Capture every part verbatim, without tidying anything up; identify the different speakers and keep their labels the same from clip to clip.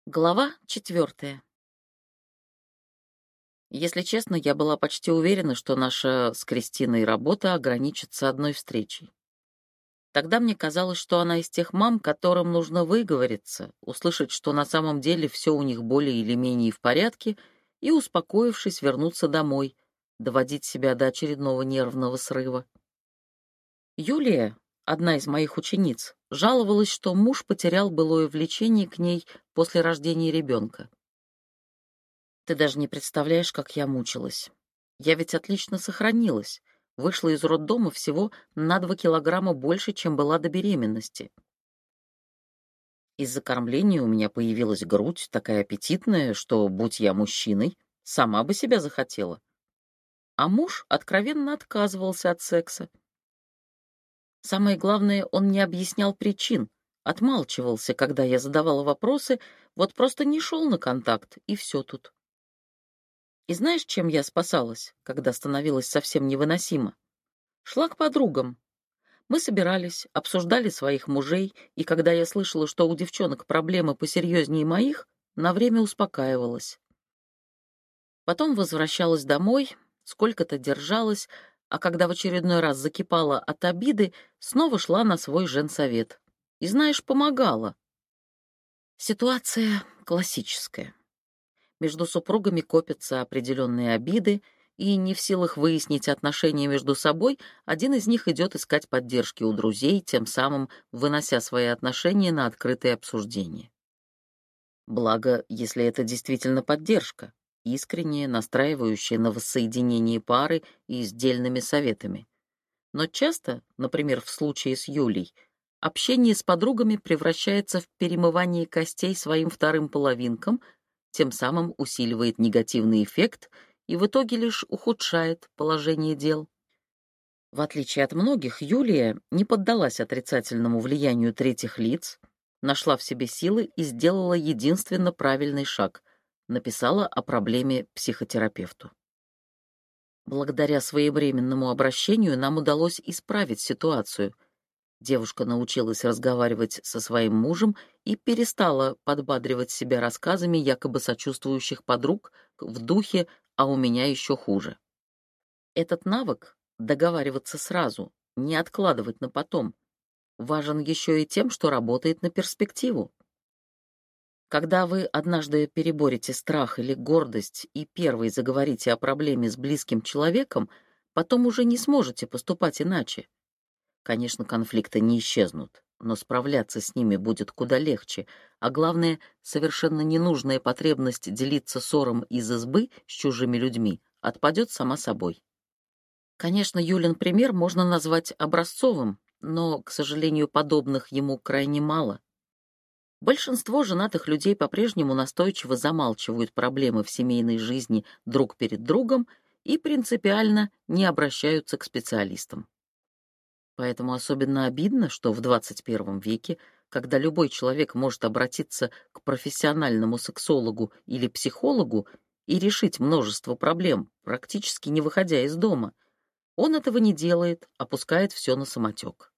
Speaker 1: Глава четвертая. Если честно, я была почти уверена, что наша с Кристиной работа ограничится одной встречей. Тогда мне казалось, что она из тех мам, которым нужно выговориться, услышать, что на самом деле все у них более или менее в порядке, и, успокоившись, вернуться домой, доводить себя до очередного нервного срыва. Юлия, одна из моих учениц, жаловалась, что муж потерял былое влечение к ней после рождения ребенка. Ты даже не представляешь, как я мучилась. Я ведь отлично сохранилась. Вышла из роддома всего на два килограмма больше, чем была до беременности. Из-за кормления у меня появилась грудь, такая аппетитная, что, будь я мужчиной, сама бы себя захотела. А муж откровенно отказывался от секса. Самое главное, он не объяснял причин, отмалчивался, когда я задавала вопросы, вот просто не шел на контакт, и все тут. И знаешь, чем я спасалась, когда становилось совсем невыносимо? Шла к подругам. Мы собирались, обсуждали своих мужей, и когда я слышала, что у девчонок проблемы посерьезнее моих, на время успокаивалась. Потом возвращалась домой, сколько-то держалась, а когда в очередной раз закипала от обиды, снова шла на свой женсовет. И, знаешь, помогала. Ситуация классическая. Между супругами копятся определенные обиды, и не в силах выяснить отношения между собой, один из них идет искать поддержки у друзей, тем самым вынося свои отношения на открытое обсуждение. Благо, если это действительно поддержка, искренняя, настраивающая на воссоединение пары и с дельными советами. Но часто, например, в случае с Юлей, общение с подругами превращается в перемывание костей своим вторым половинкам, тем самым усиливает негативный эффект и в итоге лишь ухудшает положение дел. В отличие от многих, Юлия не поддалась отрицательному влиянию третьих лиц, нашла в себе силы и сделала единственно правильный шаг — написала о проблеме психотерапевту. Благодаря своевременному обращению нам удалось исправить ситуацию. Девушка научилась разговаривать со своим мужем и перестала подбадривать себя рассказами якобы сочувствующих подруг в духе «а у меня еще хуже». Этот навык — договариваться сразу, не откладывать на потом — важен еще и тем, что работает на перспективу. Когда вы однажды переборете страх или гордость и первый заговорите о проблеме с близким человеком, потом уже не сможете поступать иначе. Конечно, конфликты не исчезнут, но справляться с ними будет куда легче, а главное, совершенно ненужная потребность делиться ссором из избы с чужими людьми отпадет сама собой. Конечно, Юлин пример можно назвать образцовым, но, к сожалению, подобных ему крайне мало. Большинство женатых людей по-прежнему настойчиво замалчивают проблемы в семейной жизни друг перед другом и принципиально не обращаются к специалистам. Поэтому особенно обидно, что в двадцать первом веке, когда любой человек может обратиться к профессиональному сексологу или психологу и решить множество проблем, практически не выходя из дома, он этого не делает, опускает все на самотек.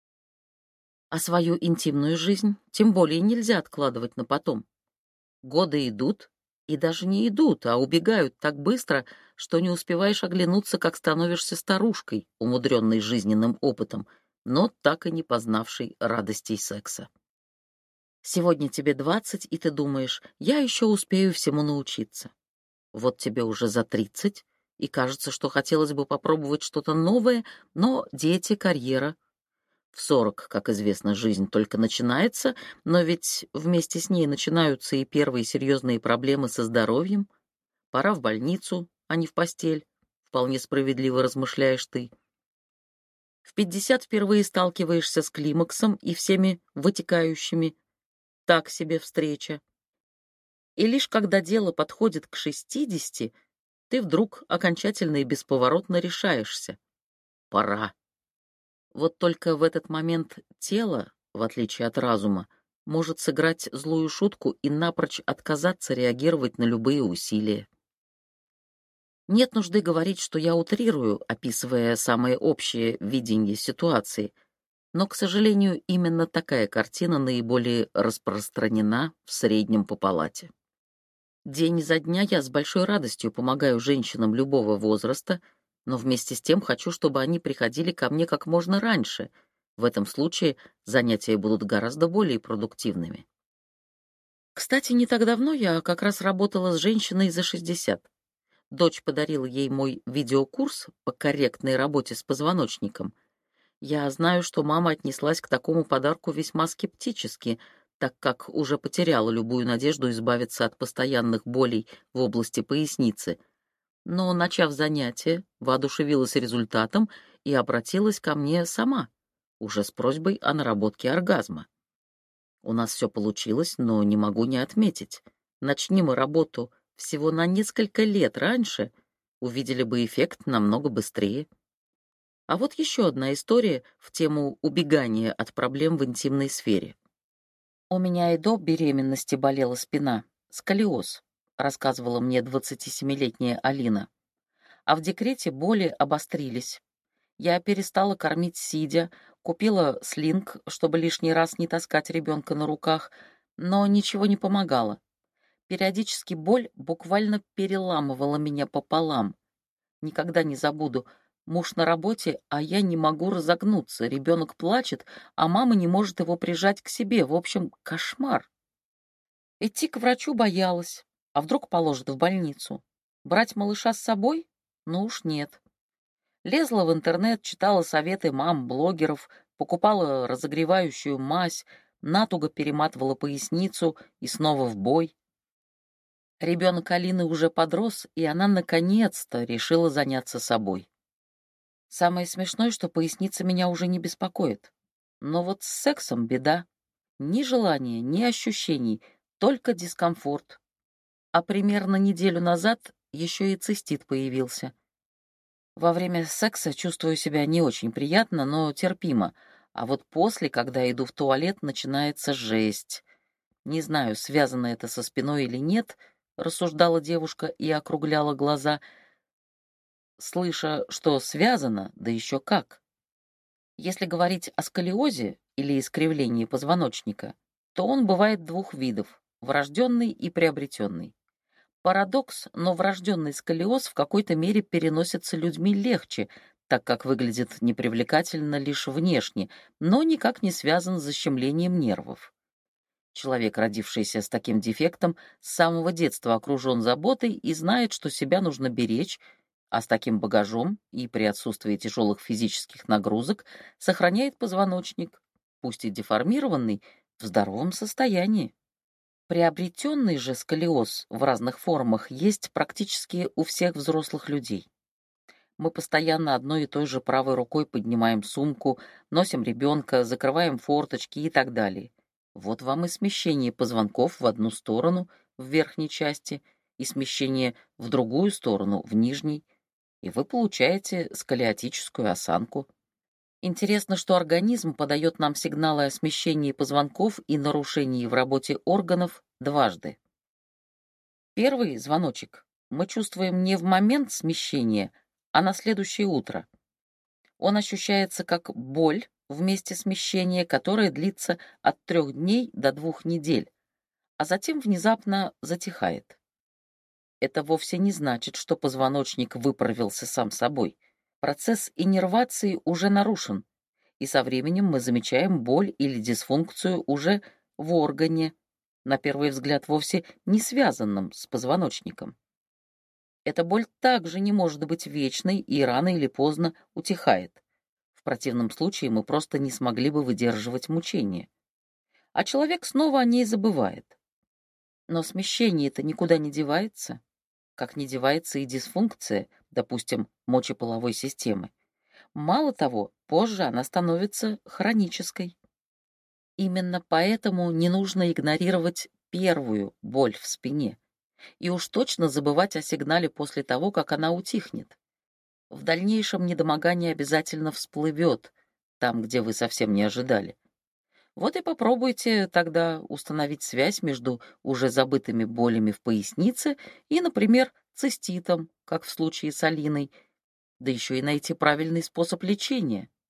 Speaker 1: А свою интимную жизнь тем более нельзя откладывать на потом. Годы идут, и даже не идут, а убегают так быстро, что не успеваешь оглянуться, как становишься старушкой, умудренной жизненным опытом, но так и не познавшей радостей секса. Сегодня тебе двадцать, и ты думаешь, я еще успею всему научиться. Вот тебе уже за тридцать, и кажется, что хотелось бы попробовать что-то новое, но дети, карьера. В сорок, как известно, жизнь только начинается, но ведь вместе с ней начинаются и первые серьезные проблемы со здоровьем. Пора в больницу, а не в постель, вполне справедливо размышляешь ты. В пятьдесят впервые сталкиваешься с климаксом и всеми вытекающими. Так себе встреча. И лишь когда дело подходит к шестидесяти, ты вдруг окончательно и бесповоротно решаешься. Пора. Вот только в этот момент тело, в отличие от разума, может сыграть злую шутку и напрочь отказаться реагировать на любые усилия. Нет нужды говорить, что я утрирую, описывая самое общее видение ситуации. Но, к сожалению, именно такая картина наиболее распространена в среднем по палате. День изо дня я с большой радостью помогаю женщинам любого возраста, но вместе с тем хочу, чтобы они приходили ко мне как можно раньше. В этом случае занятия будут гораздо более продуктивными. Кстати, не так давно я как раз работала с женщиной за шестьдесят. Дочь подарила ей мой видеокурс по корректной работе с позвоночником. Я знаю, что мама отнеслась к такому подарку весьма скептически, так как уже потеряла любую надежду избавиться от постоянных болей в области поясницы. Но, начав занятие, воодушевилась результатом и обратилась ко мне сама, уже с просьбой о наработке оргазма. У нас все получилось, но не могу не отметить. Начни мы работу всего на несколько лет раньше, увидели бы эффект намного быстрее. А вот еще одна история в тему убегания от проблем в интимной сфере. У меня и до беременности болела спина, сколиоз, рассказывала мне двадцатисемилетняя Алина. А в декрете боли обострились. Я перестала кормить сидя, купила слинг, чтобы лишний раз не таскать ребенка на руках, но ничего не помогало. Периодически боль буквально переламывала меня пополам. Никогда не забуду. Муж на работе, а я не могу разогнуться. Ребенок плачет, а мама не может его прижать к себе. В общем, кошмар. Идти к врачу боялась. А вдруг положат в больницу? Брать малыша с собой? Ну уж нет. Лезла в интернет, читала советы мам, блогеров, покупала разогревающую мазь, натуго перематывала поясницу и снова в бой. Ребенок Алины уже подрос, и она наконец-то решила заняться собой. Самое смешное, что поясница меня уже не беспокоит. Но вот с сексом беда. Ни желания, ни ощущений, только дискомфорт. А примерно неделю назад еще и цистит появился. Во время секса чувствую себя не очень приятно, но терпимо. А вот после, когда иду в туалет, начинается жесть. Не знаю, связано это со спиной или нет, рассуждала девушка и округляла глаза, слыша, что связано, да еще как. Если говорить о сколиозе или искривлении позвоночника, то он бывает двух видов — врожденный и приобретенный. Парадокс, но врожденный сколиоз в какой-то мере переносится людьми легче, так как выглядит непривлекательно лишь внешне, но никак не связан с защемлением нервов. Человек, родившийся с таким дефектом, с самого детства окружен заботой и знает, что себя нужно беречь, а с таким багажом и при отсутствии тяжелых физических нагрузок сохраняет позвоночник, пусть и деформированный, в здоровом состоянии. Приобретенный же сколиоз в разных формах есть практически у всех взрослых людей. Мы постоянно одной и той же правой рукой поднимаем сумку, носим ребенка, закрываем форточки и так далее. Вот вам и смещение позвонков в одну сторону в верхней части и смещение в другую сторону в нижней, и вы получаете сколиотическую осанку. Интересно, что организм подает нам сигналы о смещении позвонков и нарушении в работе органов дважды. Первый звоночек мы чувствуем не в момент смещения, а на следующее утро. Он ощущается как боль в месте смещения, которая длится от трех дней до двух недель, а затем внезапно затихает. Это вовсе не значит, что позвоночник выправился сам собой. Процесс иннервации уже нарушен, и со временем мы замечаем боль или дисфункцию уже в органе, на первый взгляд вовсе не связанном с позвоночником. Эта боль также не может быть вечной и рано или поздно утихает. В противном случае мы просто не смогли бы выдерживать мучения. А человек снова о ней забывает. Но смещение-то никуда не девается, как не девается и дисфункция, допустим, мочеполовой системы. Мало того, позже она становится хронической. Именно поэтому не нужно игнорировать первую боль в спине и уж точно забывать о сигнале после того, как она утихнет. В дальнейшем недомогание обязательно всплывет там, где вы совсем не ожидали. Вот и попробуйте тогда установить связь между уже забытыми болями в пояснице и, например, циститом, как в случае с Алиной, да еще и найти правильный способ лечения.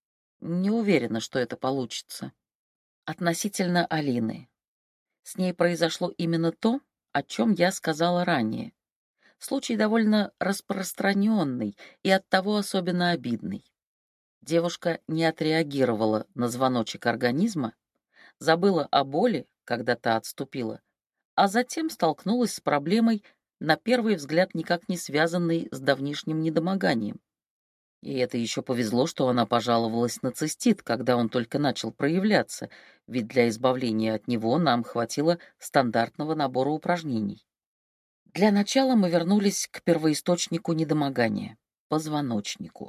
Speaker 1: Не уверена, что это получится. Относительно Алины. С ней произошло именно то, о чем я сказала ранее. Случай довольно распространенный и оттого особенно обидный. Девушка не отреагировала на звоночек организма, забыла о боли, когда та отступила, а затем столкнулась с проблемой, на первый взгляд никак не связанной с давнишним недомоганием. И это еще повезло, что она пожаловалась на цистит, когда он только начал проявляться, ведь для избавления от него нам хватило стандартного набора упражнений. Для начала мы вернулись к первоисточнику недомогания — позвоночнику.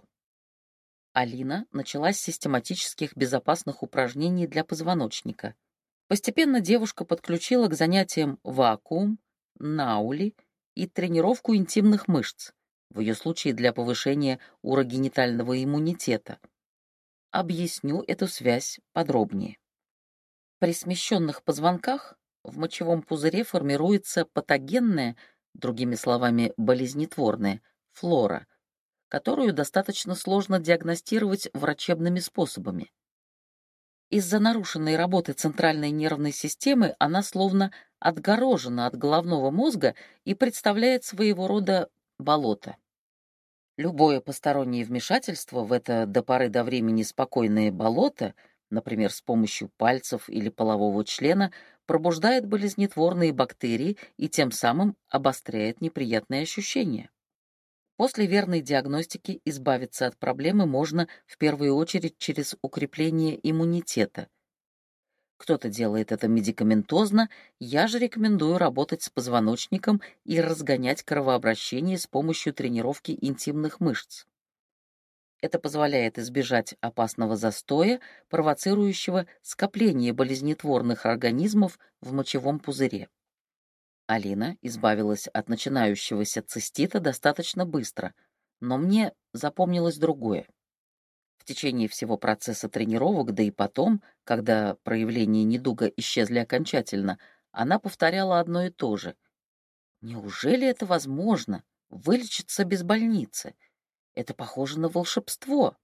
Speaker 1: Алина начала с систематических безопасных упражнений для позвоночника. Постепенно девушка подключила к занятиям вакуум, наули и тренировку интимных мышц, в ее случае для повышения урогенитального иммунитета. Объясню эту связь подробнее. При смещенных позвонках в мочевом пузыре формируется патогенная, другими словами, болезнетворная, флора, которую достаточно сложно диагностировать врачебными способами. Из-за нарушенной работы центральной нервной системы она словно отгорожена от головного мозга и представляет своего рода болото. Любое постороннее вмешательство в это до поры до времени спокойное болото, например, с помощью пальцев или полового члена, пробуждает болезнетворные бактерии и тем самым обостряет неприятные ощущения. После верной диагностики избавиться от проблемы можно в первую очередь через укрепление иммунитета. Кто-то делает это медикаментозно, я же рекомендую работать с позвоночником и разгонять кровообращение с помощью тренировки интимных мышц. Это позволяет избежать опасного застоя, провоцирующего скопление болезнетворных организмов в мочевом пузыре. Алина избавилась от начинающегося цистита достаточно быстро, но мне запомнилось другое. В течение всего процесса тренировок, да и потом, когда проявления недуга исчезли окончательно, она повторяла одно и то же. «Неужели это возможно? Вылечиться без больницы? Это похоже на волшебство».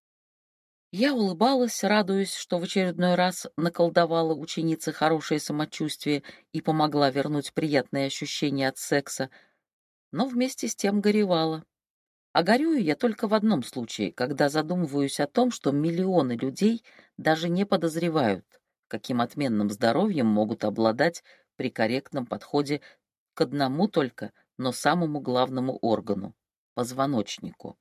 Speaker 1: Я улыбалась, радуясь, что в очередной раз наколдовала ученице хорошее самочувствие и помогла вернуть приятные ощущения от секса, но вместе с тем горевала. А горюю я только в одном случае, когда задумываюсь о том, что миллионы людей даже не подозревают, каким отменным здоровьем могут обладать при корректном подходе к одному только, но самому главному органу — позвоночнику.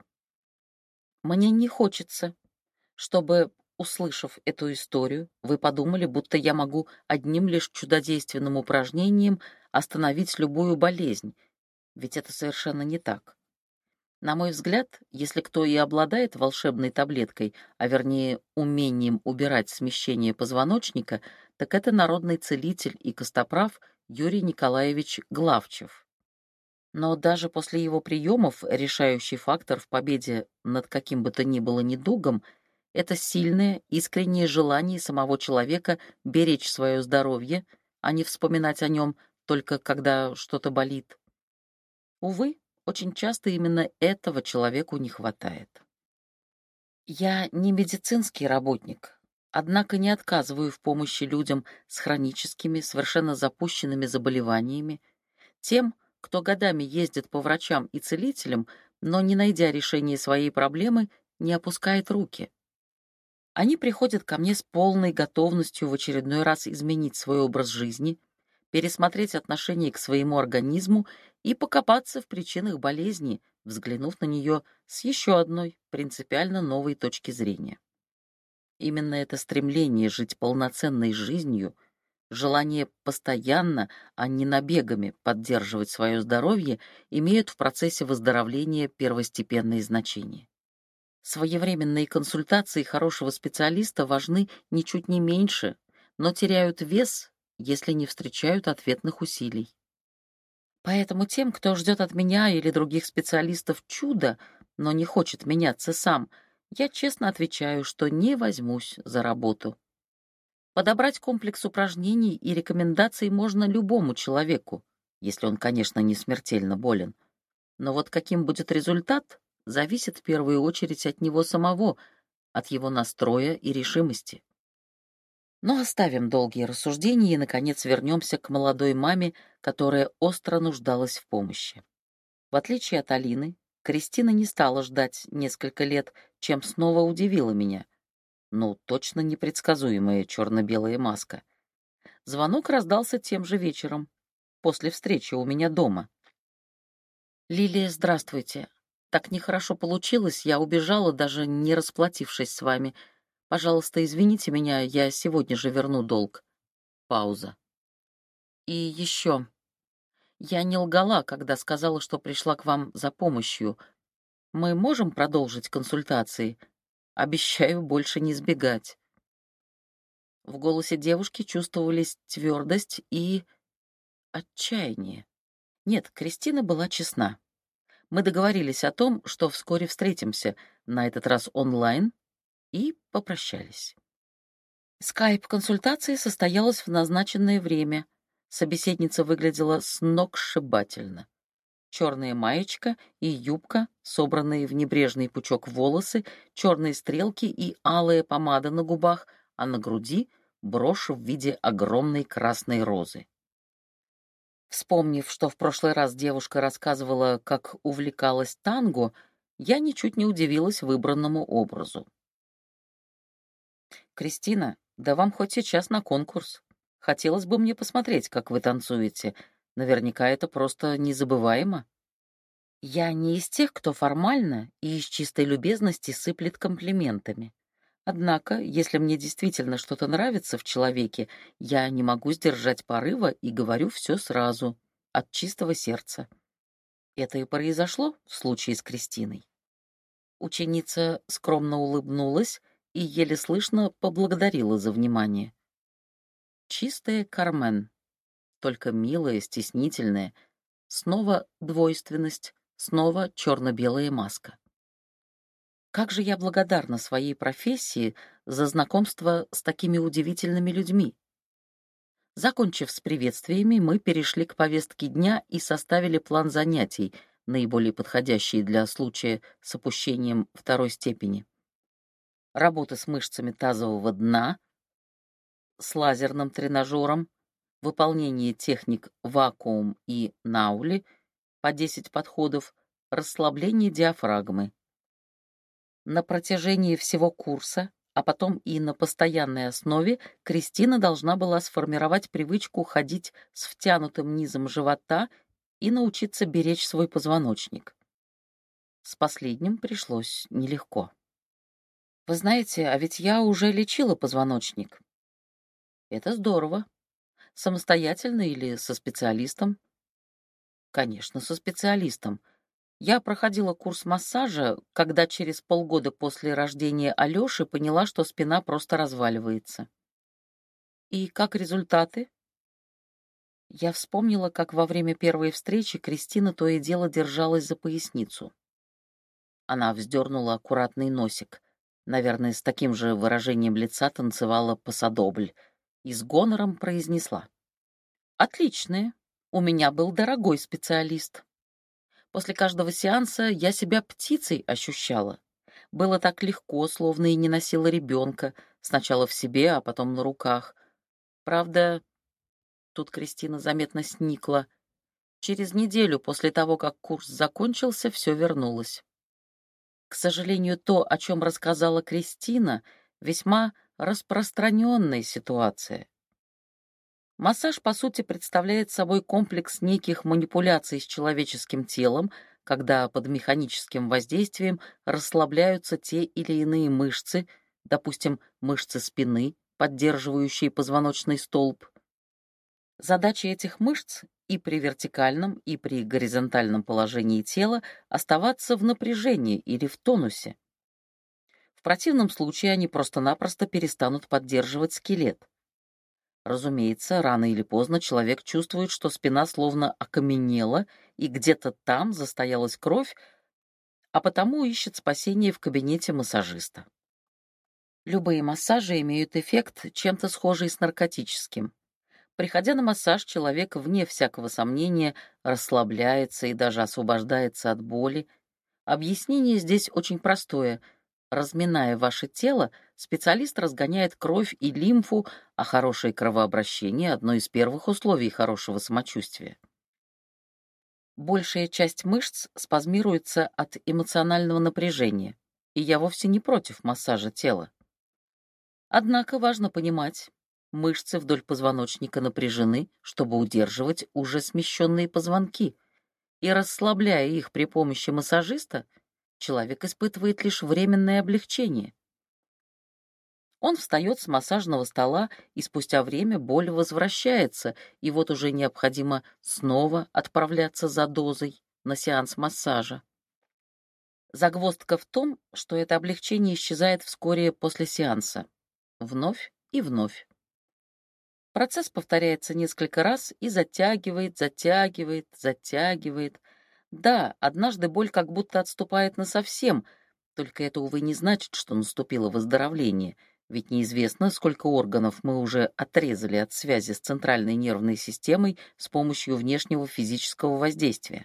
Speaker 1: Мне не хочется, чтобы, услышав эту историю, вы подумали, будто я могу одним лишь чудодейственным упражнением остановить любую болезнь, ведь это совершенно не так. На мой взгляд, если кто и обладает волшебной таблеткой, а вернее умением убирать смещение позвоночника, так это народный целитель и костоправ Юрий Николаевич Главчев. Но даже после его приемов решающий фактор в победе над каким бы то ни было недугом — это сильное, искреннее желание самого человека беречь свое здоровье, а не вспоминать о нем только когда что-то болит. Увы, очень часто именно этого человеку не хватает. Я не медицинский работник, однако не отказываю в помощи людям с хроническими, совершенно запущенными заболеваниями, тем, кто годами ездит по врачам и целителям, но, не найдя решения своей проблемы, не опускает руки. Они приходят ко мне с полной готовностью в очередной раз изменить свой образ жизни, пересмотреть отношение к своему организму и покопаться в причинах болезни, взглянув на нее с еще одной принципиально новой точки зрения. Именно это стремление жить полноценной жизнью, желание постоянно, а не набегами поддерживать свое здоровье, имеют в процессе выздоровления первостепенное значение. Своевременные консультации хорошего специалиста важны ничуть не меньше, но теряют вес, если не встречают ответных усилий. Поэтому тем, кто ждет от меня или других специалистов чуда, но не хочет меняться сам, я честно отвечаю, что не возьмусь за работу. Подобрать комплекс упражнений и рекомендаций можно любому человеку, если он, конечно, не смертельно болен. Но вот каким будет результат, зависит в первую очередь от него самого, от его настроя и решимости. Но оставим долгие рассуждения и, наконец, вернемся к молодой маме, которая остро нуждалась в помощи. В отличие от Алины, Кристина не стала ждать несколько лет, чем снова удивила меня. Ну, точно непредсказуемая черно-белая маска. Звонок раздался тем же вечером, после встречи у меня дома. «Лилия, здравствуйте. Так нехорошо получилось, я убежала, даже не расплатившись с вами. Пожалуйста, извините меня, я сегодня же верну долг». Пауза. «И еще. Я не лгала, когда сказала, что пришла к вам за помощью. Мы можем продолжить консультации? Обещаю больше не сбегать». В голосе девушки чувствовались твердость и отчаяние. Нет, Кристина была честна. Мы договорились о том, что вскоре встретимся, на этот раз онлайн, и попрощались. Скайп-консультация состоялась в назначенное время. Собеседница выглядела сногсшибательно. Черная маечка и юбка, собранные в небрежный пучок волосы, черные стрелки и алая помада на губах, а на груди — брошь в виде огромной красной розы. Вспомнив, что в прошлый раз девушка рассказывала, как увлекалась танго, я ничуть не удивилась выбранному образу. «Кристина, да вам хоть сейчас на конкурс. Хотелось бы мне посмотреть, как вы танцуете. Наверняка это просто незабываемо». Я не из тех, кто формально и из чистой любезности сыплет комплиментами. Однако, если мне действительно что-то нравится в человеке, я не могу сдержать порыва и говорю все сразу, от чистого сердца. Это и произошло в случае с Кристиной. Ученица скромно улыбнулась и еле слышно поблагодарила за внимание. Чистая Кармен, только милая, стеснительная, снова двойственность, снова черно-белая маска. Как же я благодарна своей профессии за знакомство с такими удивительными людьми. Закончив с приветствиями, мы перешли к повестке дня и составили план занятий, наиболее подходящий для случая с опущением второй степени. Работа с мышцами тазового дна, с лазерным тренажером, выполнение техник вакуум и наули по десять подходов, расслабление диафрагмы. На протяжении всего курса, а потом и на постоянной основе, Кристина должна была сформировать привычку ходить с втянутым низом живота и научиться беречь свой позвоночник. С последним пришлось нелегко. Вы знаете, а ведь я уже лечила позвоночник. Это здорово. Самостоятельно или со специалистом? Конечно, со специалистом. Я проходила курс массажа, когда через полгода после рождения Алёши поняла, что спина просто разваливается. И как результаты? Я вспомнила, как во время первой встречи Кристина то и дело держалась за поясницу. Она вздернула аккуратный носик. Наверное, с таким же выражением лица танцевала пасадобль. И с гонором произнесла. «Отличные. У меня был дорогой специалист. После каждого сеанса я себя птицей ощущала. Было так легко, словно и не носила ребенка, сначала в себе, а потом на руках. Правда, тут Кристина заметно сникла. Через неделю после того, как курс закончился, все вернулось. К сожалению, то, о чем рассказала Кристина, весьма распространенная ситуация. Массаж, по сути, представляет собой комплекс неких манипуляций с человеческим телом, когда под механическим воздействием расслабляются те или иные мышцы, допустим, мышцы спины, поддерживающие позвоночный столб. Задача этих мышц и при вертикальном, и при горизонтальном положении тела оставаться в напряжении или в тонусе. В противном случае они просто-напросто перестанут поддерживать скелет. Разумеется, рано или поздно человек чувствует, что спина словно окаменела, и где-то там застоялась кровь, а потому ищет спасение в кабинете массажиста. Любые массажи имеют эффект, чем-то схожий с наркотическим. Приходя на массаж, человек, вне всякого сомнения, расслабляется и даже освобождается от боли. Объяснение здесь очень простое. Разминая ваше тело, специалист разгоняет кровь и лимфу, а хорошее кровообращение — одно из первых условий хорошего самочувствия. Большая часть мышц спазмируется от эмоционального напряжения, и я вовсе не против массажа тела. Однако важно понимать, мышцы вдоль позвоночника напряжены, чтобы удерживать уже смещенные позвонки, и расслабляя их при помощи массажиста, человек испытывает лишь временное облегчение. Он встает с массажного стола, и спустя время боль возвращается, и вот уже необходимо снова отправляться за дозой на сеанс массажа. Загвоздка в том, что это облегчение исчезает вскоре после сеанса. Вновь и вновь. Процесс повторяется несколько раз и затягивает, затягивает, затягивает. Да, однажды боль как будто отступает насовсем, только это, увы, не значит, что наступило выздоровление, ведь неизвестно, сколько органов мы уже отрезали от связи с центральной нервной системой с помощью внешнего физического воздействия.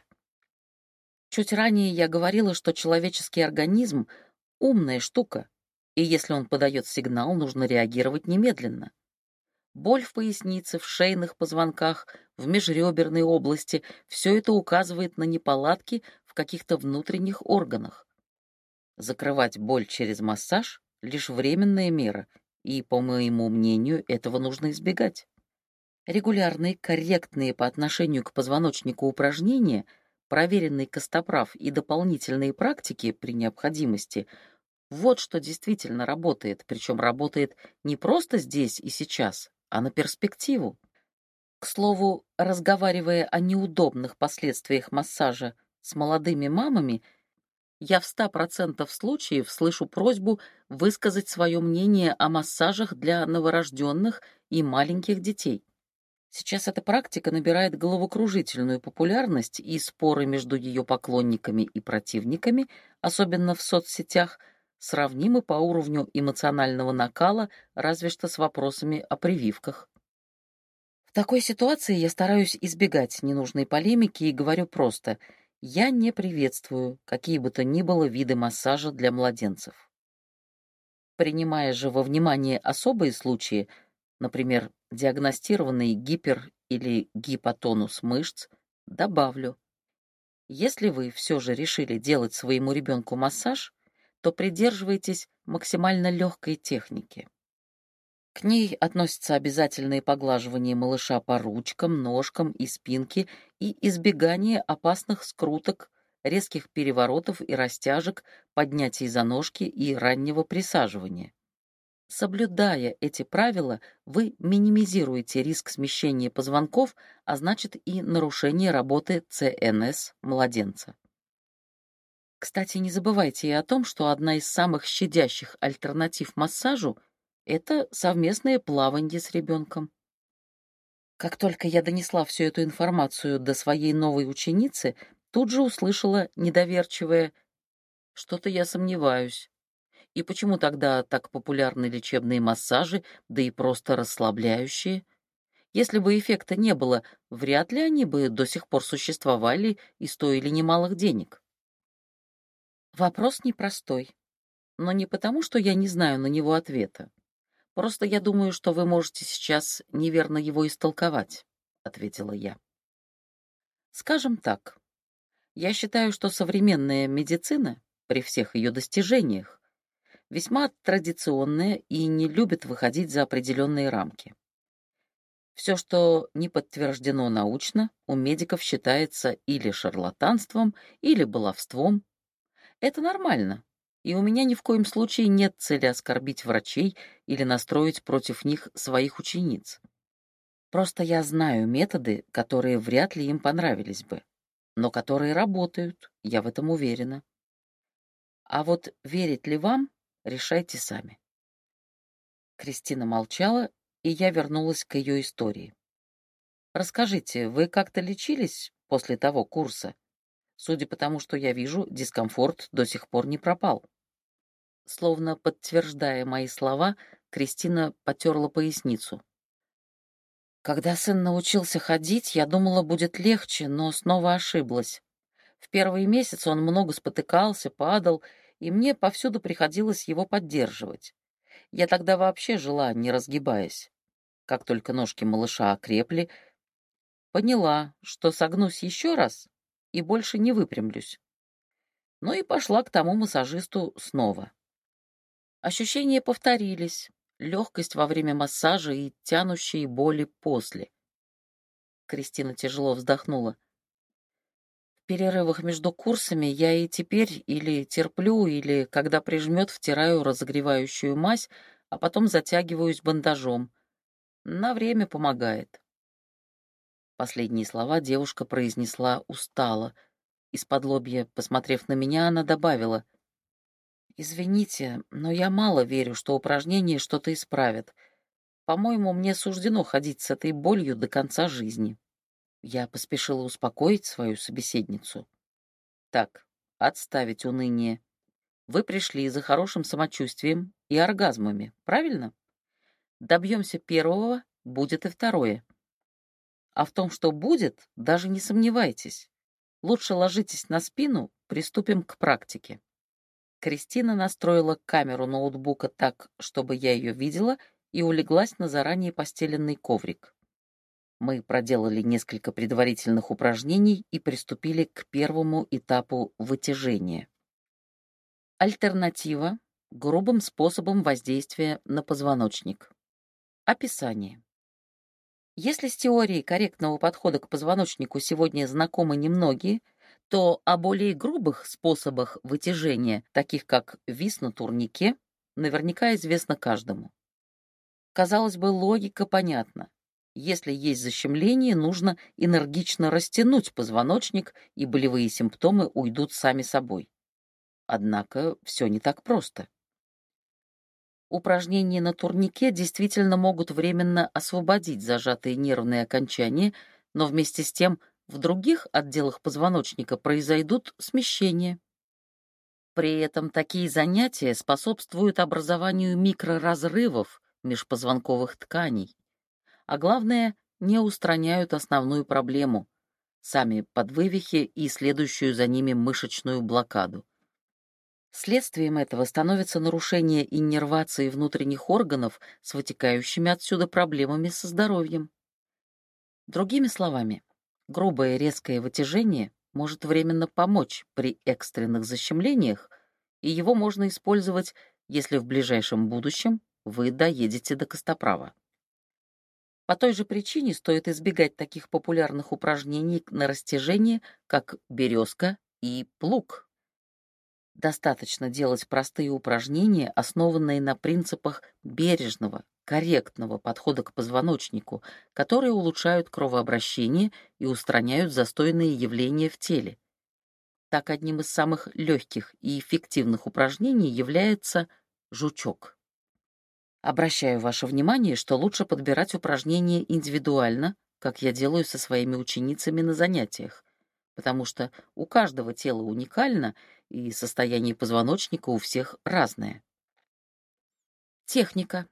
Speaker 1: Чуть ранее я говорила, что человеческий организм — умная штука, и если он подает сигнал, нужно реагировать немедленно. Боль в пояснице, в шейных позвонках, в межреберной области — все это указывает на неполадки в каких-то внутренних органах. Закрывать боль через массаж — лишь временная мера, и, по моему мнению, этого нужно избегать. Регулярные, корректные по отношению к позвоночнику упражнения, проверенный костоправ и дополнительные практики при необходимости — вот что действительно работает, причем работает не просто здесь и сейчас, а на перспективу. К слову, разговаривая о неудобных последствиях массажа с молодыми мамами, я в ста процентах случаев слышу просьбу высказать свое мнение о массажах для новорожденных и маленьких детей. Сейчас эта практика набирает головокружительную популярность, и споры между ее поклонниками и противниками, особенно в соцсетях, сравнимы по уровню эмоционального накала, разве что с вопросами о прививках. В такой ситуации я стараюсь избегать ненужной полемики и говорю просто: я не приветствую какие бы то ни было виды массажа для младенцев. Принимая же во внимание особые случаи, например, диагностированный гипер- или гипотонус мышц, добавлю: если вы все же решили делать своему ребенку массаж, то придерживайтесь максимально легкой техники. К ней относятся обязательные поглаживания малыша по ручкам, ножкам и спинке и избегание опасных скруток, резких переворотов и растяжек, поднятий за ножки и раннего присаживания. Соблюдая эти правила, вы минимизируете риск смещения позвонков, а значит и нарушение работы цэ эн эс младенца. Кстати, не забывайте и о том, что одна из самых щадящих альтернатив массажу — это совместное плавание с ребенком. Как только я донесла всю эту информацию до своей новой ученицы, тут же услышала недоверчивое: «Что-то я сомневаюсь. И почему тогда так популярны лечебные массажи, да и просто расслабляющие? Если бы эффекта не было, вряд ли они бы до сих пор существовали и стоили немалых денег». Вопрос непростой, но не потому, что я не знаю на него ответа. Просто я думаю, что вы можете сейчас неверно его истолковать, — ответила я. Скажем так, я считаю, что современная медицина, при всех ее достижениях, весьма традиционная и не любит выходить за определенные рамки. Все, что не подтверждено научно, у медиков считается или шарлатанством, или баловством. Это нормально, и у меня ни в коем случае нет цели оскорбить врачей или настроить против них своих учениц. Просто я знаю методы, которые вряд ли им понравились бы, но которые работают, я в этом уверена. А вот верить ли вам, решайте сами. Кристина молчала, и я вернулась к ее истории. Расскажите, вы как-то лечились после того курса? Судя по тому, что я вижу, дискомфорт до сих пор не пропал. Словно подтверждая мои слова, Кристина потерла поясницу. Когда сын научился ходить, я думала, будет легче, но снова ошиблась. В первый месяц он много спотыкался, падал, и мне повсюду приходилось его поддерживать. Я тогда вообще жила, не разгибаясь. Как только ножки малыша окрепли, поняла, что согнусь еще раз и больше не выпрямлюсь. Ну и пошла к тому массажисту снова. Ощущения повторились, легкость во время массажа и тянущие боли после. Кристина тяжело вздохнула. В перерывах между курсами я и теперь или терплю, или, когда прижмет, втираю разогревающую мазь, а потом затягиваюсь бандажом. На время помогает. Последние слова девушка произнесла устало. Исподлобья, посмотрев на меня, она добавила: «Извините, но я мало верю, что упражнения что-то исправят. По-моему, мне суждено ходить с этой болью до конца жизни». Я поспешила успокоить свою собеседницу. «Так, отставить уныние. Вы пришли за хорошим самочувствием и оргазмами, правильно? Добьемся первого, будет и второе. А в том, что будет, даже не сомневайтесь. Лучше ложитесь на спину, приступим к практике». Кристина настроила камеру ноутбука так, чтобы я ее видела, и улеглась на заранее постеленный коврик. Мы проделали несколько предварительных упражнений и приступили к первому этапу вытяжения. Альтернатива грубым способом воздействия на позвоночник. Описание. Если с теорией корректного подхода к позвоночнику сегодня знакомы немногие, то о более грубых способах вытяжения, таких как вис на турнике, наверняка известно каждому. Казалось бы, логика понятна. Если есть защемление, нужно энергично растянуть позвоночник, и болевые симптомы уйдут сами собой. Однако все не так просто. Упражнения на турнике действительно могут временно освободить зажатые нервные окончания, но вместе с тем в других отделах позвоночника произойдут смещения. При этом такие занятия способствуют образованию микроразрывов межпозвонковых тканей, а главное, не устраняют основную проблему — сами подвывихи и следующую за ними мышечную блокаду. Следствием этого становится нарушение иннервации внутренних органов с вытекающими отсюда проблемами со здоровьем. Другими словами, грубое резкое вытяжение может временно помочь при экстренных защемлениях, и его можно использовать, если в ближайшем будущем вы доедете до Костоправа. По той же причине стоит избегать таких популярных упражнений на растяжение, как березка и плуг. Достаточно делать простые упражнения, основанные на принципах бережного, корректного подхода к позвоночнику, которые улучшают кровообращение и устраняют застойные явления в теле. Так, одним из самых легких и эффективных упражнений является жучок. Обращаю ваше внимание, что лучше подбирать упражнения индивидуально, как я делаю со своими ученицами на занятиях, потому что у каждого тело уникально, и состояние позвоночника у всех разное. Техника.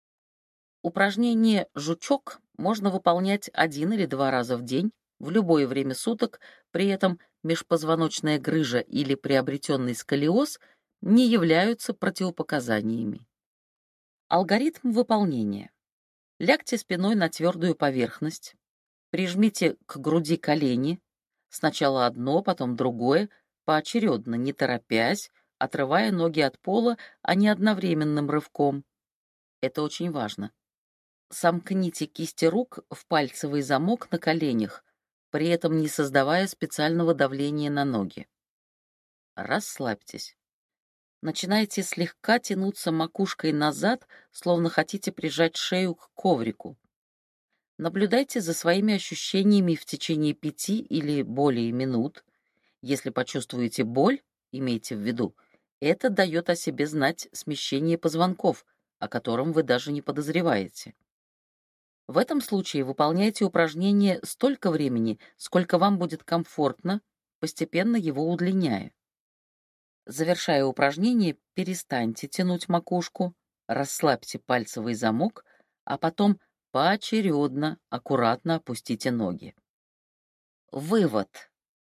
Speaker 1: Упражнение «жучок» можно выполнять один или два раза в день, в любое время суток, при этом межпозвоночная грыжа или приобретенный сколиоз не являются противопоказаниями. Алгоритм выполнения. Лягте спиной на твердую поверхность, прижмите к груди колени, сначала одно, потом другое, поочередно, не торопясь, отрывая ноги от пола, а не одновременным рывком. Это очень важно. Сомкните кисти рук в пальцевый замок на коленях, при этом не создавая специального давления на ноги. Расслабьтесь. Начинайте слегка тянуться макушкой назад, словно хотите прижать шею к коврику. Наблюдайте за своими ощущениями в течение пяти или более минут. Если почувствуете боль, имейте в виду, это дает о себе знать смещение позвонков, о котором вы даже не подозреваете. В этом случае выполняйте упражнение столько времени, сколько вам будет комфортно, постепенно его удлиняя. Завершая упражнение, перестаньте тянуть макушку, расслабьте пальцевый замок, а потом поочередно, аккуратно опустите ноги. Вывод.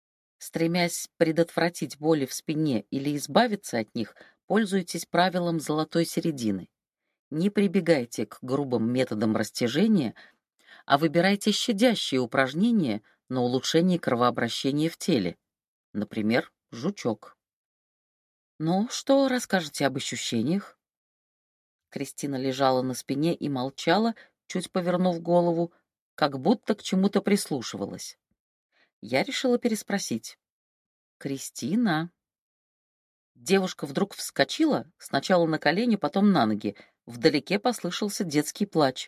Speaker 1: Стремясь предотвратить боли в спине или избавиться от них, пользуйтесь правилом золотой середины. Не прибегайте к грубым методам растяжения, а выбирайте щадящие упражнения на улучшение кровообращения в теле, например, жучок. Ну, что расскажете об ощущениях? Кристина лежала на спине и молчала, чуть повернув голову, как будто к чему-то прислушивалась. Я решила переспросить. «Кристина?» Девушка вдруг вскочила, сначала на колени, потом на ноги. Вдалеке послышался детский плач.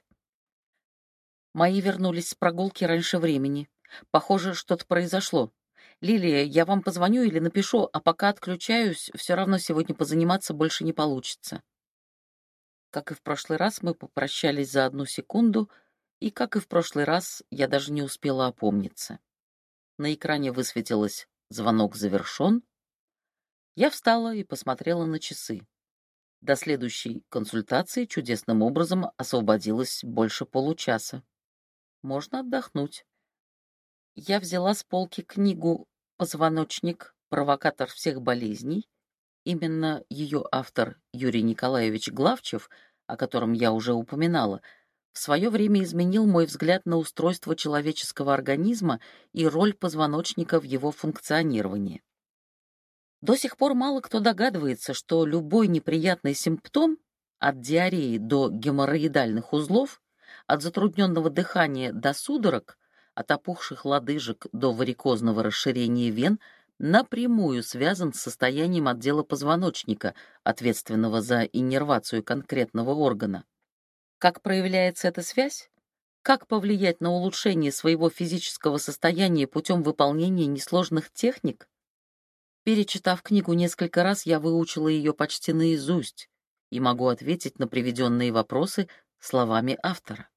Speaker 1: Мои вернулись с прогулки раньше времени. Похоже, что-то произошло. Лилия, я вам позвоню или напишу, а пока отключаюсь, все равно сегодня позаниматься больше не получится. Как и в прошлый раз, мы попрощались за одну секунду, и, как и в прошлый раз, я даже не успела опомниться. На экране высветилось «Звонок завершен». Я встала и посмотрела на часы. До следующей консультации чудесным образом освободилось больше получаса. Можно отдохнуть. Я взяла с полки книгу «Позвоночник. Провокатор всех болезней». Именно ее автор Юрий Николаевич Главчев, о котором я уже упоминала, в свое время изменил мой взгляд на устройство человеческого организма и роль позвоночника в его функционировании. До сих пор мало кто догадывается, что любой неприятный симптом, от диареи до геморроидальных узлов, от затрудненного дыхания до судорог, от опухших лодыжек до варикозного расширения вен, напрямую связан с состоянием отдела позвоночника, ответственного за иннервацию конкретного органа. Как проявляется эта связь? Как повлиять на улучшение своего физического состояния путем выполнения несложных техник? Перечитав книгу несколько раз, я выучила ее почти наизусть и могу ответить на приведенные вопросы словами автора.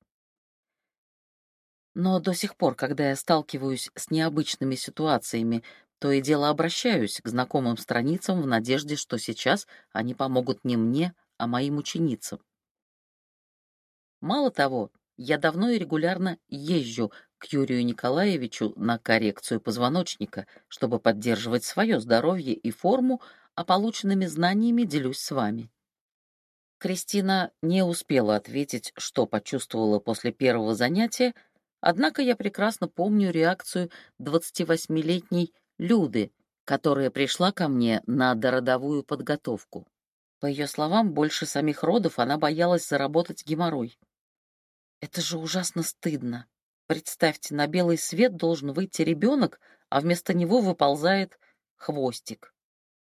Speaker 1: Но до сих пор, когда я сталкиваюсь с необычными ситуациями, то и дело обращаюсь к знакомым страницам в надежде, что сейчас они помогут не мне, а моим ученицам. Мало того, я давно и регулярно езжу к Юрию Николаевичу на коррекцию позвоночника, чтобы поддерживать свое здоровье и форму, а полученными знаниями делюсь с вами. Кристина не успела ответить, что почувствовала после первого занятия, однако я прекрасно помню реакцию двадцативосьмилетней Люды, которая пришла ко мне на дородовую подготовку. По ее словам, больше самих родов она боялась заработать геморрой. Это же ужасно стыдно. Представьте, на белый свет должен выйти ребенок, а вместо него выползает хвостик.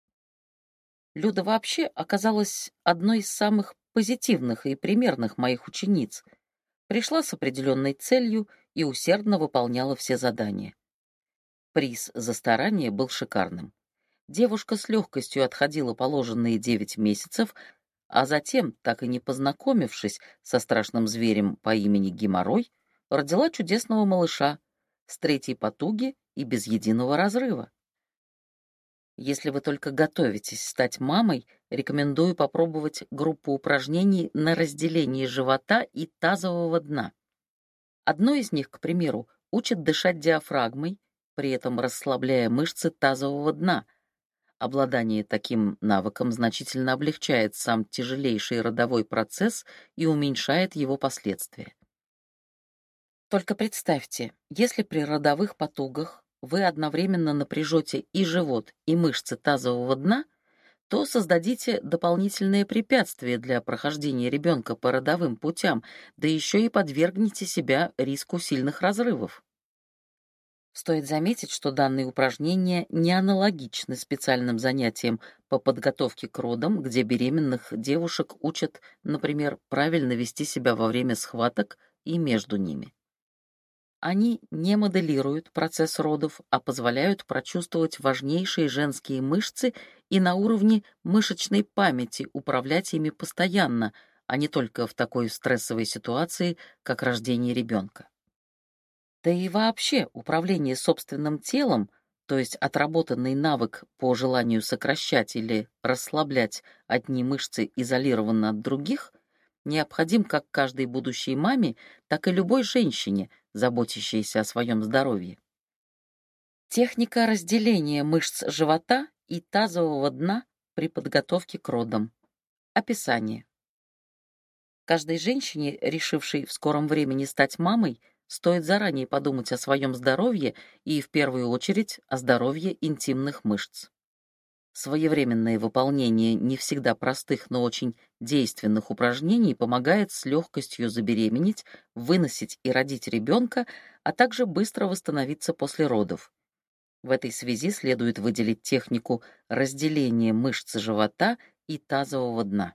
Speaker 1: Люда вообще оказалась одной из самых позитивных и примерных моих учениц. Пришла с определенной целью и усердно выполняла все задания. Приз за старание был шикарным. Девушка с легкостью отходила положенные девять месяцев, а затем, так и не познакомившись со страшным зверем по имени Геморрой, родила чудесного малыша с третьей потуги и без единого разрыва. Если вы только готовитесь стать мамой, рекомендую попробовать группу упражнений на разделение живота и тазового дна. Одно из них, к примеру, учит дышать диафрагмой, при этом расслабляя мышцы тазового дна. Обладание таким навыком значительно облегчает сам тяжелейший родовой процесс и уменьшает его последствия. Только представьте, если при родовых потугах вы одновременно напряжете и живот, и мышцы тазового дна, то создадите дополнительные препятствия для прохождения ребенка по родовым путям, да еще и подвергнете себя риску сильных разрывов. Стоит заметить, что данные упражнения не аналогичны специальным занятиям по подготовке к родам, где беременных девушек учат, например, правильно вести себя во время схваток и между ними. Они не моделируют процесс родов, а позволяют прочувствовать важнейшие женские мышцы и на уровне мышечной памяти управлять ими постоянно, а не только в такой стрессовой ситуации, как рождение ребенка. Да и вообще управление собственным телом, то есть отработанный навык по желанию сокращать или расслаблять одни мышцы изолированно от других, необходим как каждой будущей маме, так и любой женщине, заботящейся о своем здоровье. Техника разделения мышц живота и тазового дна при подготовке к родам. Описание. Каждой женщине, решившей в скором времени стать мамой, стоит заранее подумать о своем здоровье и, в первую очередь, о здоровье интимных мышц. Своевременное выполнение не всегда простых, но очень действенных упражнений помогает с легкостью забеременеть, выносить и родить ребенка, а также быстро восстановиться после родов. В этой связи следует выделить технику разделения мышц живота и тазового дна.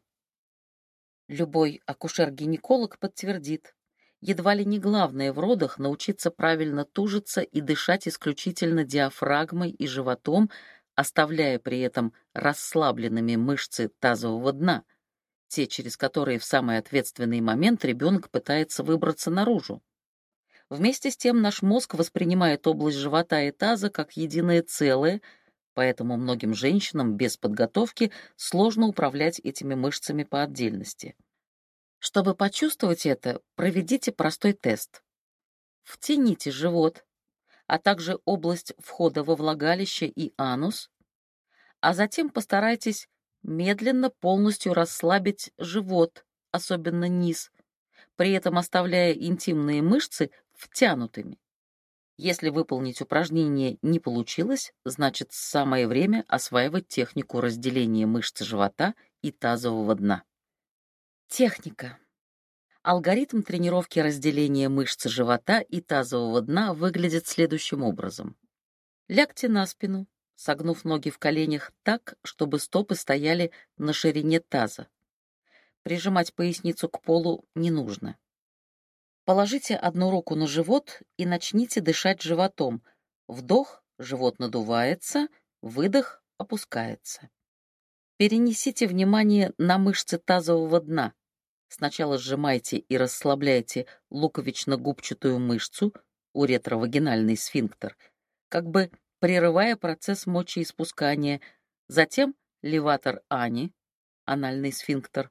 Speaker 1: Любой акушер-гинеколог подтвердит, едва ли не главное в родах научиться правильно тужиться и дышать исключительно диафрагмой и животом, оставляя при этом расслабленными мышцы тазового дна, те, через которые в самый ответственный момент ребенок пытается выбраться наружу. Вместе с тем наш мозг воспринимает область живота и таза как единое целое, поэтому многим женщинам без подготовки сложно управлять этими мышцами по отдельности. Чтобы почувствовать это, проведите простой тест. Втяните живот, а также область входа во влагалище и анус, а затем постарайтесь медленно полностью расслабить живот, особенно низ, при этом оставляя интимные мышцы втянутыми. Если выполнить упражнение не получилось, значит, самое время осваивать технику разделения мышц живота и тазового дна. Техника. Алгоритм тренировки разделения мышц живота и тазового дна выглядит следующим образом. Лягте на спину, согнув ноги в коленях так, чтобы стопы стояли на ширине таза. Прижимать поясницу к полу не нужно. Положите одну руку на живот и начните дышать животом. Вдох — живот надувается, выдох — опускается. Перенесите внимание на мышцы тазового дна. Сначала сжимайте и расслабляйте луковично-губчатую мышцу, уретровагинальный сфинктер, как бы прерывая процесс мочеиспускания, затем леватор ани, анальный сфинктер.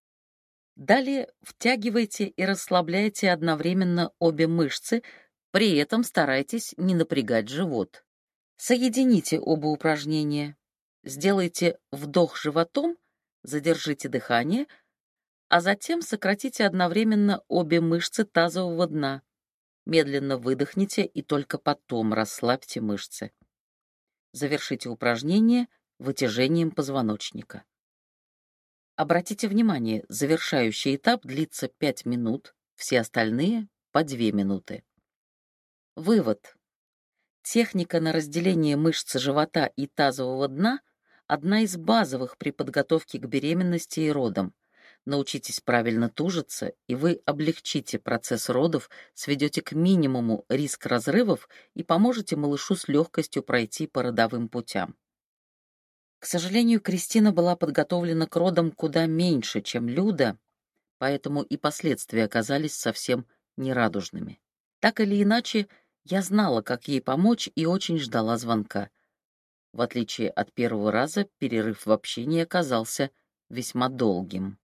Speaker 1: Далее втягивайте и расслабляйте одновременно обе мышцы, при этом старайтесь не напрягать живот. Соедините оба упражнения. Сделайте вдох животом, задержите дыхание, а затем сократите одновременно обе мышцы тазового дна. Медленно выдохните и только потом расслабьте мышцы. Завершите упражнение вытяжением позвоночника. Обратите внимание, завершающий этап длится пять минут, все остальные — по две минуты. Вывод. Техника на разделение мышц живота и тазового дна — одна из базовых при подготовке к беременности и родам. Научитесь правильно тужиться, и вы облегчите процесс родов, сведете к минимуму риск разрывов и поможете малышу с легкостью пройти по родовым путям. К сожалению, Кристина была подготовлена к родам куда меньше, чем Люда, поэтому и последствия оказались совсем нерадужными. Так или иначе, я знала, как ей помочь, и очень ждала звонка. В отличие от первого раза, перерыв в общении оказался весьма долгим.